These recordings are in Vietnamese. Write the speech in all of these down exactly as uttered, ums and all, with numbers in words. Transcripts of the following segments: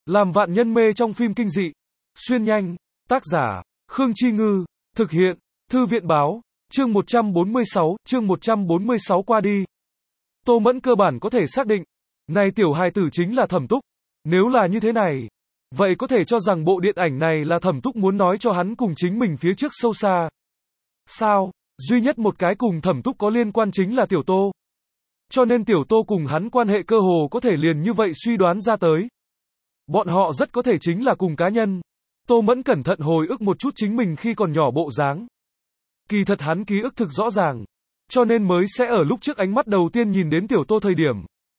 Làm vạn nhân mê trong phim kinh dị. Xuyên nhanh. Tác giả, Khương Chi Ngư. Thực hiện, Thư viện báo. Chương một trăm bốn mươi sáu, chương một trăm bốn mươi sáu qua đi. Tô Mẫn cơ bản có thể xác định, này tiểu hài tử chính là Thẩm Túc. Nếu là như thế này, vậy có thể cho rằng bộ điện ảnh này là Thẩm Túc muốn nói cho hắn cùng chính mình phía trước sâu xa. Sao? Duy nhất một cái cùng Thẩm Túc có liên quan chính là Tiểu Tô. Cho nên Tiểu Tô cùng hắn quan hệ cơ hồ có thể liền như vậy suy đoán ra tới. Bọn họ rất có thể chính là cùng cá nhân. Tô Mẫn cẩn thận hồi ức một chút chính mình khi còn nhỏ bộ dáng. Kỳ thật hắn ký ức thực rõ ràng, cho nên mới sẽ ở lúc trước ánh mắt đầu tiên nhìn đến Tiểu Tô thời điểm,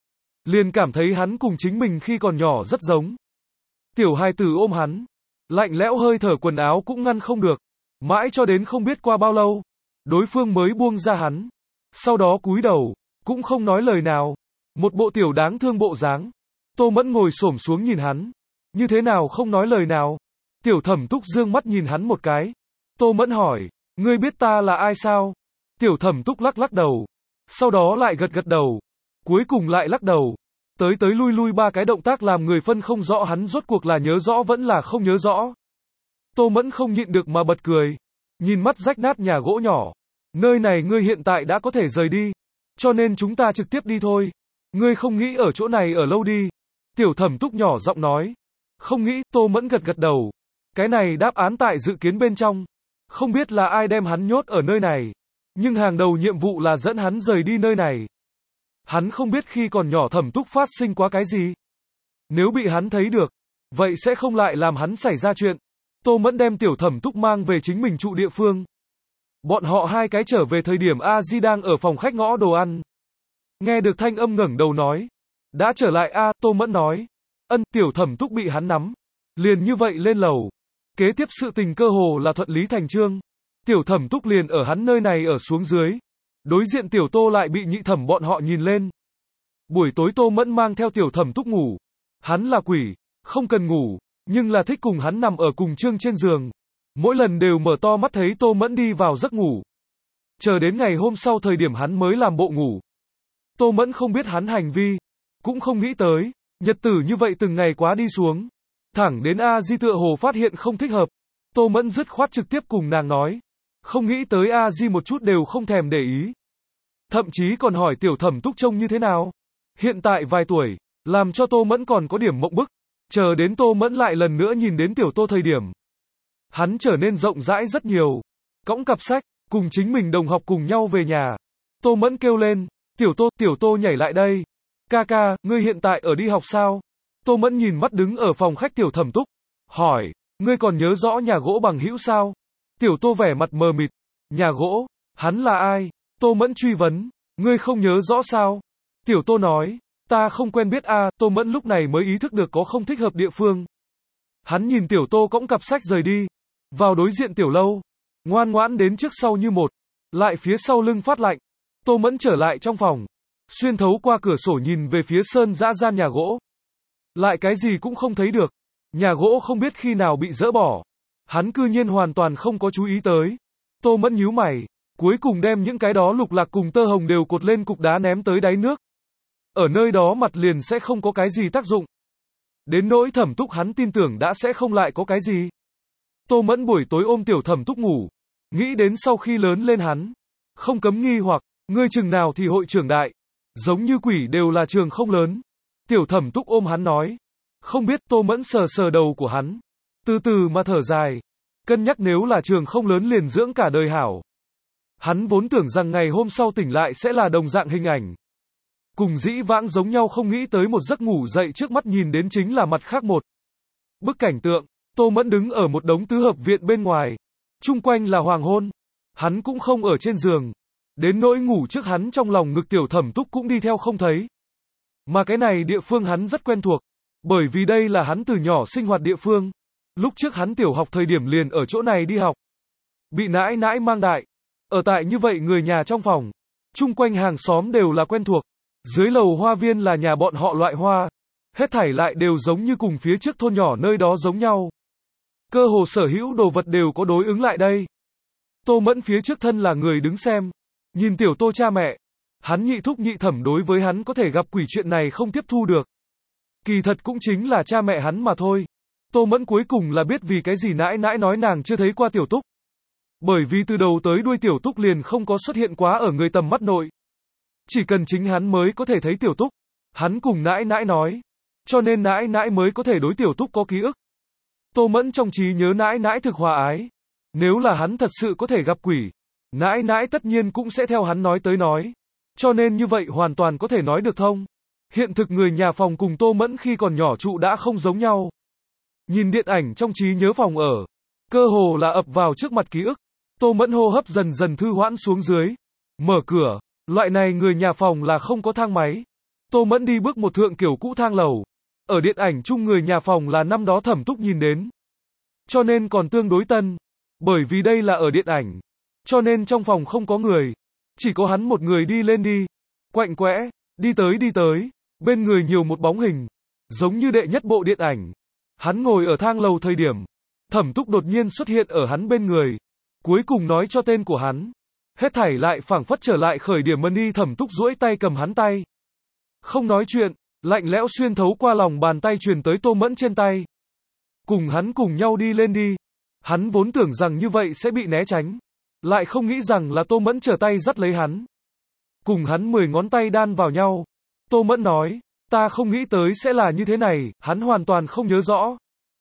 liền cảm thấy hắn cùng chính mình khi còn nhỏ rất giống. Tiểu hài tử ôm hắn, lạnh lẽo hơi thở quần áo cũng ngăn không được, mãi cho đến không biết qua bao lâu, đối phương mới buông ra hắn, sau đó cúi đầu, cũng không nói lời nào, một bộ tiểu đáng thương bộ dáng. Tô Mẫn ngồi xổm xuống nhìn hắn, như thế nào không nói lời nào. Tiểu Thẩm Túc dương mắt nhìn hắn một cái. Tô Mẫn hỏi, ngươi biết ta là ai sao? Tiểu Thẩm Túc lắc lắc đầu, sau đó lại gật gật đầu, cuối cùng lại lắc đầu. Tới tới lui lui ba cái động tác làm người phân không rõ hắn rốt cuộc là nhớ rõ vẫn là không nhớ rõ. Tô Mẫn không nhịn được mà bật cười, nhìn mắt rách nát nhà gỗ nhỏ. Nơi này ngươi hiện tại đã có thể rời đi, cho nên chúng ta trực tiếp đi thôi. Ngươi không nghĩ ở chỗ này ở lâu đi. Tiểu Thẩm Túc nhỏ giọng nói. Không nghĩ. Tô Mẫn gật gật đầu. Cái này đáp án tại dự kiến bên trong. Không biết là ai đem hắn nhốt ở nơi này, nhưng hàng đầu nhiệm vụ là dẫn hắn rời đi nơi này. Hắn không biết khi còn nhỏ Thẩm Túc phát sinh quá cái gì. Nếu bị hắn thấy được, vậy sẽ không lại làm hắn xảy ra chuyện. Tô Mẫn đem Tiểu Thẩm Túc mang về chính mình trụ địa phương. Bọn họ hai cái trở về thời điểm A Di đang ở phòng khách ngõ đồ ăn. Nghe được thanh âm ngẩng đầu nói. Đã trở lại a, Tô Mẫn nói. Ân. Tiểu Thẩm Túc bị hắn nắm. Liền như vậy lên lầu. Kế tiếp sự tình cơ hồ là thuận lý thành chương. Tiểu Thẩm Túc liền ở hắn nơi này ở xuống dưới. Đối diện Tiểu Tô lại bị nhị thẩm bọn họ nhìn lên. Buổi tối Tô Mẫn mang theo Tiểu Thẩm Túc ngủ. Hắn là quỷ, không cần ngủ, nhưng là thích cùng hắn nằm ở cùng chương trên giường. Mỗi lần đều mở to mắt thấy Tô Mẫn đi vào giấc ngủ. Chờ đến ngày hôm sau thời điểm hắn mới làm bộ ngủ. Tô Mẫn không biết hắn hành vi, cũng không nghĩ tới, nhật tử như vậy từng ngày quá đi xuống. Thẳng đến A Di tựa hồ phát hiện không thích hợp. Tô Mẫn dứt khoát trực tiếp cùng nàng nói. Không nghĩ tới A Di một chút đều không thèm để ý. Thậm chí còn hỏi Tiểu Thẩm Túc trông như thế nào. Hiện tại vài tuổi, làm cho Tô Mẫn còn có điểm mộng bức. Chờ đến Tô Mẫn lại lần nữa nhìn đến Tiểu Tô thời điểm, hắn trở nên rộng rãi rất nhiều. Cõng cặp sách, cùng chính mình đồng học cùng nhau về nhà. Tô Mẫn kêu lên, Tiểu Tô, Tiểu Tô nhảy lại đây. Ca ca, ngươi hiện tại ở đi học sao? Tô Mẫn nhìn mắt đứng ở phòng khách Tiểu Thẩm Túc, hỏi, ngươi còn nhớ rõ nhà gỗ bằng hữu sao? Tiểu Tô vẻ mặt mờ mịt, nhà gỗ, hắn là ai? Tô Mẫn truy vấn, ngươi không nhớ rõ sao? Tiểu Tô nói, ta không quen biết a. Tô Mẫn lúc này mới ý thức được có không thích hợp địa phương. Hắn nhìn Tiểu Tô cõng cặp sách rời đi, vào đối diện tiểu lâu, ngoan ngoãn đến trước sau như một, lại phía sau lưng phát lạnh. Tô Mẫn trở lại trong phòng, xuyên thấu qua cửa sổ nhìn về phía sơn dã gian nhà gỗ. Lại cái gì cũng không thấy được. Nhà gỗ không biết khi nào bị dỡ bỏ. Hắn cư nhiên hoàn toàn không có chú ý tới. Tô Mẫn nhíu mày, cuối cùng đem những cái đó lục lạc cùng tơ hồng đều cột lên cục đá ném tới đáy nước. Ở nơi đó mặt liền sẽ không có cái gì tác dụng. Đến nỗi Thẩm Túc hắn tin tưởng đã sẽ không lại có cái gì. Tô Mẫn buổi tối ôm Tiểu Thẩm Túc ngủ, nghĩ đến sau khi lớn lên hắn, không cấm nghi hoặc, ngươi chừng nào thì hội trưởng đại, giống như quỷ đều là trường không lớn. Tiểu Thẩm Túc ôm hắn nói, không biết. Tô Mẫn sờ sờ đầu của hắn, từ từ mà thở dài, cân nhắc nếu là trường không lớn liền dưỡng cả đời hảo. Hắn vốn tưởng rằng ngày hôm sau tỉnh lại sẽ là đồng dạng hình ảnh, cùng dĩ vãng giống nhau, không nghĩ tới một giấc ngủ dậy trước mắt nhìn đến chính là mặt khác một bức cảnh tượng. Tô Mẫn đứng ở một đống tứ hợp viện bên ngoài, chung quanh là hoàng hôn, hắn cũng không ở trên giường, đến nỗi ngủ trước hắn trong lòng ngực Tiểu Thẩm Túc cũng đi theo không thấy. Mà cái này địa phương hắn rất quen thuộc, bởi vì đây là hắn từ nhỏ sinh hoạt địa phương. Lúc trước hắn tiểu học thời điểm liền ở chỗ này đi học, bị nãi nãi mang đại, ở tại như vậy người nhà trong phòng, chung quanh hàng xóm đều là quen thuộc. Dưới lầu hoa viên là nhà bọn họ loại hoa, hết thảy lại đều giống như cùng phía trước thôn nhỏ nơi đó giống nhau. Cơ hồ sở hữu đồ vật đều có đối ứng lại đây. Tô Mẫn phía trước thân là người đứng xem, nhìn Tiểu Tô cha mẹ, hắn nhị thúc nhị thẩm đối với hắn có thể gặp quỷ chuyện này không tiếp thu được. Kỳ thật cũng chính là cha mẹ hắn mà thôi. Tô Mẫn cuối cùng là biết vì cái gì nãi nãi nói nàng chưa thấy qua Tiểu Túc. Bởi vì từ đầu tới đuôi Tiểu Túc liền không có xuất hiện quá ở người tầm mắt nội. Chỉ cần chính hắn mới có thể thấy Tiểu Túc. Hắn cùng nãi nãi nói. Cho nên nãi nãi mới có thể đối Tiểu Túc có ký ức. Tô Mẫn trong trí nhớ nãi nãi thực hòa ái. Nếu là hắn thật sự có thể gặp quỷ, nãi nãi tất nhiên cũng sẽ theo hắn nói tới nói. Cho nên như vậy hoàn toàn có thể nói được thông. Hiện thực người nhà phòng cùng Tô Mẫn khi còn nhỏ trụ đã không giống nhau. Nhìn điện ảnh trong trí nhớ phòng ở, cơ hồ là ập vào trước mặt ký ức. Tô Mẫn hô hấp dần dần thư hoãn xuống dưới. Mở cửa, loại này người nhà phòng là không có thang máy. Tô Mẫn đi bước một thượng kiểu cũ thang lầu. Ở điện ảnh chung người nhà phòng là năm đó Thẩm Túc nhìn đến. Cho nên còn tương đối tân. Bởi vì đây là ở điện ảnh. Cho nên trong phòng không có người. Chỉ có hắn một người đi lên đi. Quạnh quẽ, đi tới đi tới. Bên người nhiều một bóng hình. Giống như đệ nhất bộ điện ảnh. Hắn ngồi ở thang lầu thời điểm. Thẩm Túc đột nhiên xuất hiện ở hắn bên người. Cuối cùng nói cho tên của hắn. Hết thảy lại phảng phất trở lại khởi điểm Money. Thẩm Túc duỗi tay cầm hắn tay. Không nói chuyện, lạnh lẽo xuyên thấu qua lòng bàn tay truyền tới Tô Mẫn trên tay. Cùng hắn cùng nhau đi lên đi. Hắn vốn tưởng rằng như vậy sẽ bị né tránh. Lại không nghĩ rằng là Tô Mẫn trở tay dắt lấy hắn. Cùng hắn mười ngón tay đan vào nhau. Tô Mẫn nói, ta không nghĩ tới sẽ là như thế này, hắn hoàn toàn không nhớ rõ.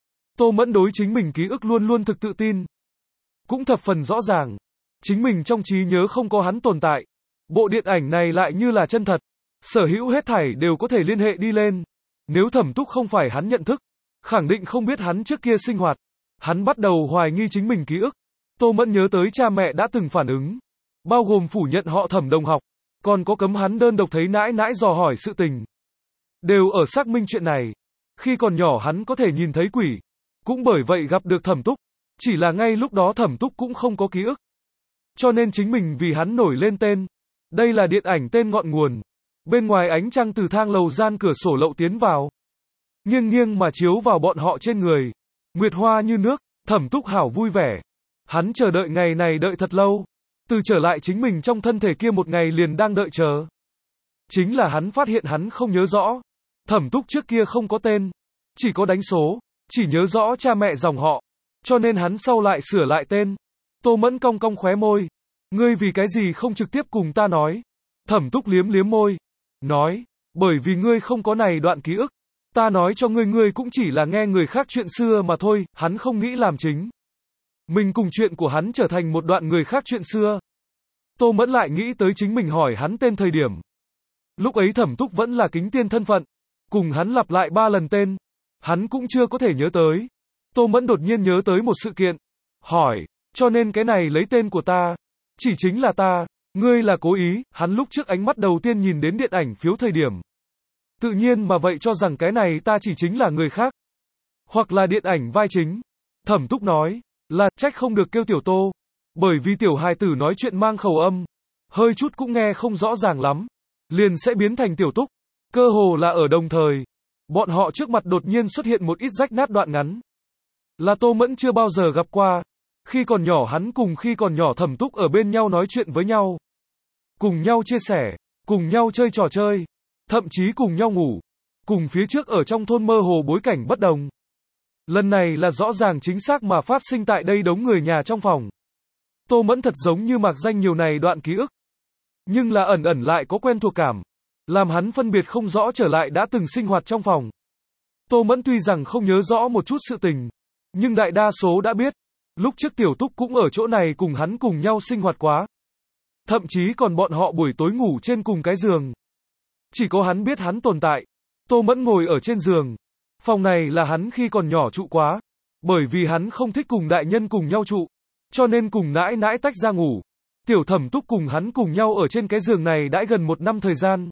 Tô Mẫn đối chính mình ký ức luôn luôn thực tự tin. Cũng thập phần rõ ràng. Chính mình trong trí nhớ không có hắn tồn tại. Bộ điện ảnh này lại như là chân thật. Sở hữu hết thảy đều có thể liên hệ đi lên. Nếu Thẩm Túc không phải hắn nhận thức, khẳng định không biết hắn trước kia sinh hoạt. Hắn bắt đầu hoài nghi chính mình ký ức. Tô Mẫn nhớ tới cha mẹ đã từng phản ứng. Bao gồm phủ nhận họ Thẩm đồng học. Còn có cấm hắn đơn độc thấy nãi nãi dò hỏi sự tình. Đều ở xác minh chuyện này. Khi còn nhỏ hắn có thể nhìn thấy quỷ. Cũng bởi vậy gặp được Thẩm Túc. Chỉ là ngay lúc đó Thẩm Túc cũng không có ký ức. Cho nên chính mình vì hắn nổi lên tên. Đây là điện ảnh tên ngọn nguồn. Bên ngoài ánh trăng từ thang lầu gian cửa sổ lậu tiến vào. Nghiêng nghiêng mà chiếu vào bọn họ trên người. Nguyệt hoa như nước, Thẩm Túc hảo vui vẻ. Hắn chờ đợi ngày này đợi thật lâu. Từ trở lại chính mình trong thân thể kia một ngày liền đang đợi chờ. Chính là hắn phát hiện hắn không nhớ rõ. Thẩm Túc trước kia không có tên. Chỉ có đánh số. Chỉ nhớ rõ cha mẹ dòng họ. Cho nên hắn sau lại sửa lại tên. Tô Mẫn cong cong khóe môi. Ngươi vì cái gì không trực tiếp cùng ta nói. Thẩm Túc liếm liếm môi. Nói, bởi vì ngươi không có này đoạn ký ức. Ta nói cho ngươi ngươi cũng chỉ là nghe người khác chuyện xưa mà thôi, hắn không nghĩ làm chính. Mình cùng chuyện của hắn trở thành một đoạn người khác chuyện xưa. Tô Mẫn lại nghĩ tới chính mình hỏi hắn tên thời điểm. Lúc ấy Thẩm Túc vẫn là kính tiên thân phận. Cùng hắn lặp lại ba lần tên. Hắn cũng chưa có thể nhớ tới. Tô Mẫn đột nhiên nhớ tới một sự kiện. Hỏi, cho nên cái này lấy tên của ta. Chỉ chính là ta. Ngươi là cố ý, hắn lúc trước ánh mắt đầu tiên nhìn đến điện ảnh phiếu thời điểm. Tự nhiên mà vậy cho rằng cái này ta chỉ chính là người khác. Hoặc là điện ảnh vai chính. Thẩm Túc nói, là trách không được kêu Tiểu Tô. Bởi vì tiểu hài tử nói chuyện mang khẩu âm. Hơi chút cũng nghe không rõ ràng lắm. Liền sẽ biến thành Tiểu Túc. Cơ hồ là ở đồng thời. Bọn họ trước mặt đột nhiên xuất hiện một ít rách nát đoạn ngắn. Là Tô Mẫn chưa bao giờ gặp qua. Khi còn nhỏ hắn cùng khi còn nhỏ Thẩm Túc ở bên nhau nói chuyện với nhau. Cùng nhau chia sẻ. Cùng nhau chơi trò chơi. Thậm chí cùng nhau ngủ. Cùng phía trước ở trong thôn mơ hồ bối cảnh bất đồng. Lần này là rõ ràng chính xác mà phát sinh tại đây đống người nhà trong phòng. Tô Mẫn thật giống như mạc danh nhiều này đoạn ký ức. Nhưng là ẩn ẩn lại có quen thuộc cảm. Làm hắn phân biệt không rõ trở lại đã từng sinh hoạt trong phòng. Tô Mẫn tuy rằng không nhớ rõ một chút sự tình. Nhưng đại đa số đã biết. Lúc trước Tiểu Túc cũng ở chỗ này cùng hắn cùng nhau sinh hoạt quá. Thậm chí còn bọn họ buổi tối ngủ trên cùng cái giường. Chỉ có hắn biết hắn tồn tại. Tô Mẫn ngồi ở trên giường. Phòng này là hắn khi còn nhỏ trụ quá. Bởi vì hắn không thích cùng đại nhân cùng nhau trụ. Cho nên cùng nãi nãi tách ra ngủ. Tiểu Thẩm Túc cùng hắn cùng nhau ở trên cái giường này đã gần một năm thời gian.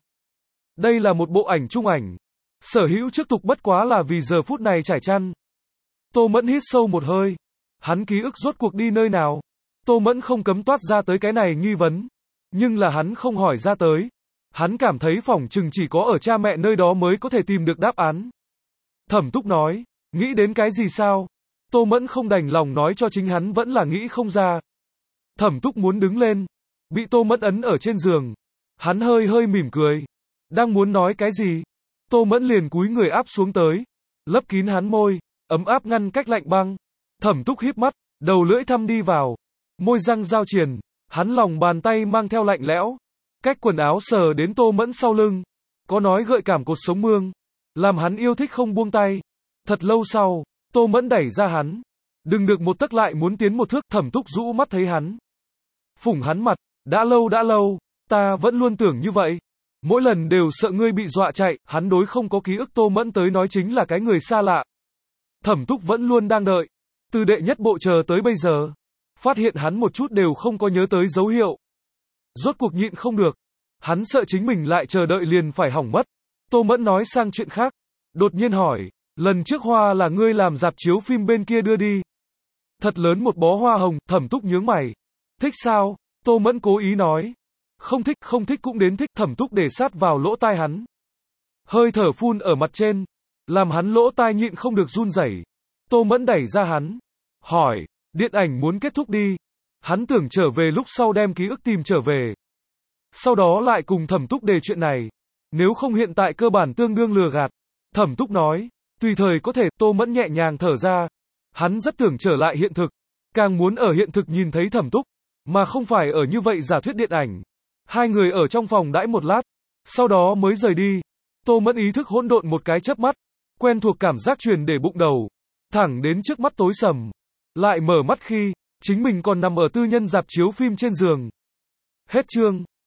Đây là một bộ ảnh chung ảnh. Sở hữu trước tục bất quá là vì giờ phút này trải chăn. Tô Mẫn hít sâu một hơi. Hắn ký ức rốt cuộc đi nơi nào? Tô Mẫn không cấm toát ra tới cái này nghi vấn. Nhưng là hắn không hỏi ra tới. Hắn cảm thấy phỏng chừng chỉ có ở cha mẹ nơi đó mới có thể tìm được đáp án. Thẩm Túc nói, nghĩ đến cái gì sao? Tô Mẫn không đành lòng nói cho chính hắn vẫn là nghĩ không ra. Thẩm Túc muốn đứng lên. Bị Tô Mẫn ấn ở trên giường. Hắn hơi hơi mỉm cười. Đang muốn nói cái gì? Tô Mẫn liền cúi người áp xuống tới, lấp kín hắn môi, ấm áp ngăn cách lạnh băng. Thẩm Túc híp mắt, đầu lưỡi thăm đi vào, môi răng giao triền, hắn lòng bàn tay mang theo lạnh lẽo, cách quần áo sờ đến Tô Mẫn sau lưng, có nói gợi cảm cột sống mương, làm hắn yêu thích không buông tay. Thật lâu sau, Tô Mẫn đẩy ra hắn, đừng được một tấc lại muốn tiến một thước. Thẩm Túc rũ mắt thấy hắn, phủng hắn mặt, đã lâu đã lâu, ta vẫn luôn tưởng như vậy, mỗi lần đều sợ ngươi bị dọa chạy. Hắn đối không có ký ức Tô Mẫn tới nói chính là cái người xa lạ. Thẩm Túc vẫn luôn đang đợi, từ đệ nhất bộ chờ tới bây giờ, phát hiện hắn một chút đều không có nhớ tới dấu hiệu. Rốt cuộc nhịn không được, hắn sợ chính mình lại chờ đợi liền phải hỏng mất. Tô Mẫn nói sang chuyện khác, đột nhiên hỏi, lần trước hoa là ngươi làm rạp chiếu phim bên kia đưa đi. Thật lớn một bó hoa hồng. Thẩm Túc nhướng mày, thích sao? Tô Mẫn cố ý nói, không thích, không thích cũng đến thích. Thẩm Túc để sát vào lỗ tai hắn, hơi thở phun ở mặt trên, làm hắn lỗ tai nhịn không được run rẩy. Tô Mẫn đẩy ra hắn, hỏi, điện ảnh muốn kết thúc đi. Hắn tưởng trở về lúc sau đem ký ức tìm trở về, sau đó lại cùng Thẩm Túc đề chuyện này, nếu không hiện tại cơ bản tương đương lừa gạt. Thẩm Túc nói, tùy thời có thể. Tô Mẫn nhẹ nhàng thở ra, hắn rất tưởng trở lại hiện thực, càng muốn ở hiện thực nhìn thấy Thẩm Túc, mà không phải ở như vậy giả thuyết điện ảnh. Hai người ở trong phòng đãi một lát, sau đó mới rời đi. Tô Mẫn ý thức hỗn độn một cái chớp mắt, quen thuộc cảm giác truyền để bụng đầu, thẳng đến trước mắt tối sầm, lại mở mắt khi chính mình còn nằm ở tư nhân rạp chiếu phim trên giường. Hết chương.